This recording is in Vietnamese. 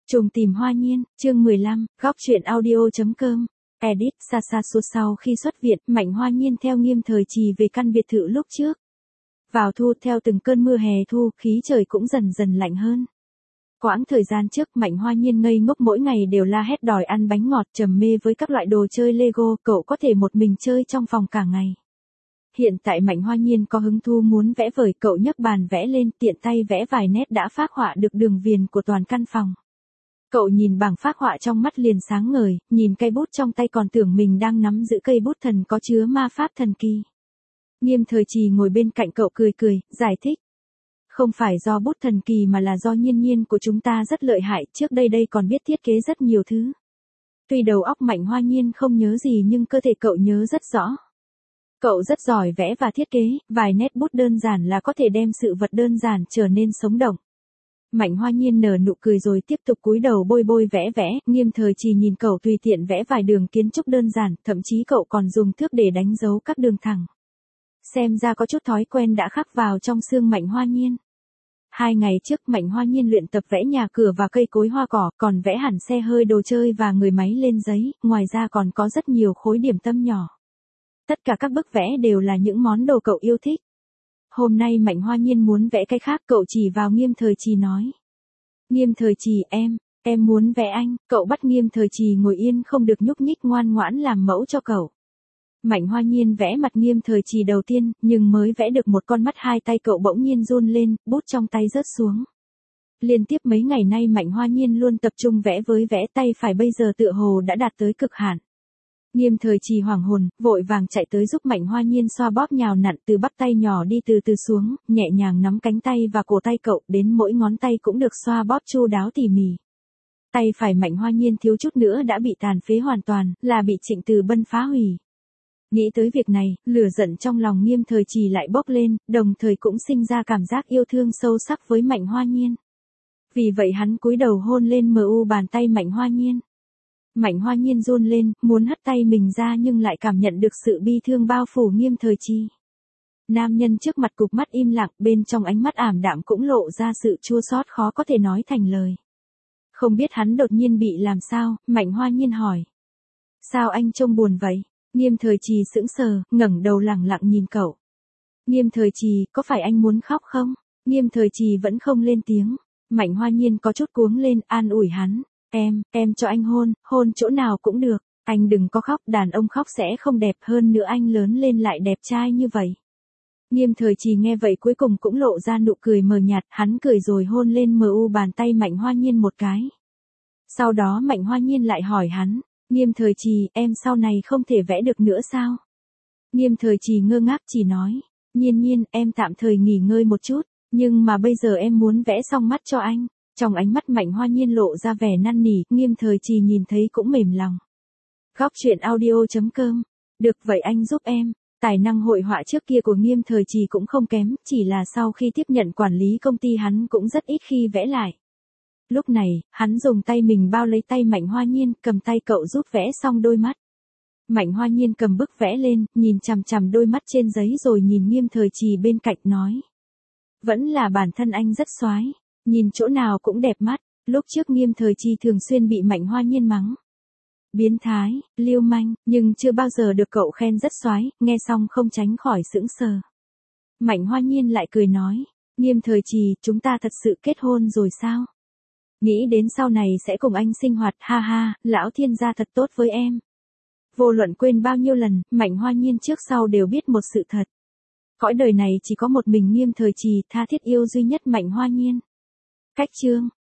Trùng tìm hoa nhiên, chương 15, góc truyện audio.com. Edit, xa sau khi xuất viện, Mạnh Hoa Nhiên theo Nghiêm Thời Trì về căn biệt thự lúc trước. Vào thu theo từng cơn mưa hè thu, khí trời cũng dần dần lạnh hơn. Quãng thời gian trước, Mạnh Hoa Nhiên ngây ngốc mỗi ngày đều la hét đòi ăn bánh ngọt, trầm mê với các loại đồ chơi Lego, cậu có thể một mình chơi trong phòng cả ngày. Hiện tại Mạnh Hoa Nhiên có hứng thú muốn vẽ vời, cậu nhấc bàn vẽ lên, tiện tay vẽ vài nét đã phác họa được đường viền của toàn căn phòng. Cậu nhìn bảng phác họa trong mắt liền sáng ngời, nhìn cây bút trong tay còn tưởng mình đang nắm giữ cây bút thần có chứa ma pháp thần kỳ. Nghiêm Thời Trì ngồi bên cạnh cậu cười, giải thích. Không phải do bút thần kỳ mà là do nhiên của chúng ta rất lợi hại, trước đây còn biết thiết kế rất nhiều thứ. Tuy đầu óc Mạnh Hoa Nhiên không nhớ gì nhưng cơ thể cậu nhớ rất rõ. Cậu rất giỏi vẽ và thiết kế, vài nét bút đơn giản là có thể đem sự vật đơn giản trở nên sống động. Mạnh Hoa Nhiên nở nụ cười rồi tiếp tục cúi đầu bôi vẽ, Nghiêm Thời Trì nhìn cậu tùy tiện vẽ vài đường kiến trúc đơn giản, thậm chí cậu còn dùng thước để đánh dấu các đường thẳng. Xem ra có chút thói quen đã khắc vào trong xương Mạnh Hoa Nhiên. 2 ngày trước Mạnh Hoa Nhiên luyện tập vẽ nhà cửa và cây cối hoa cỏ, còn vẽ hẳn xe hơi đồ chơi và người máy lên giấy, ngoài ra còn có rất nhiều khối điểm tâm nhỏ. Tất cả các bức vẽ đều là những món đồ cậu yêu thích. Hôm nay Mạnh Hoa Nhiên muốn vẽ cái khác, cậu chỉ vào Nghiêm Thời Trì nói. Nghiêm Thời Trì em muốn vẽ anh, cậu bắt Nghiêm Thời Trì ngồi yên không được nhúc nhích, ngoan ngoãn làm mẫu cho cậu. Mạnh Hoa Nhiên vẽ mặt Nghiêm Thời Trì đầu tiên, nhưng mới vẽ được một con mắt, hai tay cậu bỗng nhiên run lên, bút trong tay rớt xuống. Liên tiếp mấy ngày nay Mạnh Hoa Nhiên luôn tập trung vẽ với vẽ, tay phải bây giờ tựa hồ đã đạt tới cực hạn. Nghiêm Thời Trì hoảng hồn, vội vàng chạy tới giúp Mạnh Hoa Nhiên xoa bóp nhào nặn từ bắp tay nhỏ đi từ từ xuống, nhẹ nhàng nắm cánh tay và cổ tay cậu, đến mỗi ngón tay cũng được xoa bóp chu đáo tỉ mỉ. Tay phải Mạnh Hoa Nhiên thiếu chút nữa đã bị tàn phế hoàn toàn, là bị Trịnh Từ Bân phá hủy. Nghĩ tới việc này, lửa giận trong lòng Nghiêm Thời Trì lại bốc lên, đồng thời cũng sinh ra cảm giác yêu thương sâu sắc với Mạnh Hoa Nhiên. Vì vậy hắn cúi đầu hôn lên bàn tay Mạnh Hoa Nhiên. Mạnh Hoa Nhiên run lên, muốn hất tay mình ra nhưng lại cảm nhận được sự bi thương bao phủ Nghiêm Thời Trì. Nam nhân trước mặt cụp mắt im lặng, bên trong ánh mắt ảm đạm cũng lộ ra sự chua xót khó có thể nói thành lời. Không biết hắn đột nhiên bị làm sao, Mạnh Hoa Nhiên hỏi. Sao anh trông buồn vậy? Nghiêm Thời Trì sững sờ, ngẩng đầu lẳng lặng nhìn cậu. Nghiêm Thời Trì, có phải anh muốn khóc không? Nghiêm Thời Trì vẫn không lên tiếng. Mạnh Hoa Nhiên có chút cuống lên, an ủi hắn. Em cho anh hôn chỗ nào cũng được, anh đừng có khóc, đàn ông khóc sẽ không đẹp, hơn nữa anh lớn lên lại đẹp trai như vậy. Nghiêm Thời Trì nghe vậy cuối cùng cũng lộ ra nụ cười mờ nhạt, hắn cười rồi hôn lên bàn tay Mạnh Hoa Nhiên một cái. Sau đó Mạnh Hoa Nhiên lại hỏi hắn, Nghiêm Thời Trì, em sau này không thể vẽ được nữa sao? Nghiêm Thời Trì ngơ ngác chỉ nói, Nhiên, em tạm thời nghỉ ngơi một chút, nhưng mà bây giờ em muốn vẽ xong mắt cho anh. Trong ánh mắt Mạnh Hoa Nhiên lộ ra vẻ năn nỉ, Nghiêm Thời Trì nhìn thấy cũng mềm lòng. Góc truyện audio.com. Được vậy anh giúp em. Tài năng hội họa trước kia của Nghiêm Thời Trì cũng không kém, chỉ là sau khi tiếp nhận quản lý công ty hắn cũng rất ít khi vẽ lại. Lúc này, hắn dùng tay mình bao lấy tay Mạnh Hoa Nhiên, cầm tay cậu giúp vẽ xong đôi mắt. Mạnh Hoa Nhiên cầm bức vẽ lên, nhìn chằm đôi mắt trên giấy rồi nhìn Nghiêm Thời Trì bên cạnh nói. Vẫn là bản thân anh rất xoái. Nhìn chỗ nào cũng đẹp mắt, lúc trước Nghiêm Thời Trì thường xuyên bị Mạnh Hoa Nhiên mắng. Biến thái, lưu manh, nhưng chưa bao giờ được cậu khen rất xoái, nghe xong không tránh khỏi sững sờ. Mạnh Hoa Nhiên lại cười nói, Nghiêm Thời Trì, chúng ta thật sự kết hôn rồi sao? Nghĩ đến sau này sẽ cùng anh sinh hoạt, ha, lão thiên gia thật tốt với em. Vô luận quên bao nhiêu lần, Mạnh Hoa Nhiên trước sau đều biết một sự thật. Cõi đời này chỉ có một mình Nghiêm Thời Trì tha thiết yêu duy nhất Mạnh Hoa Nhiên. Cách chương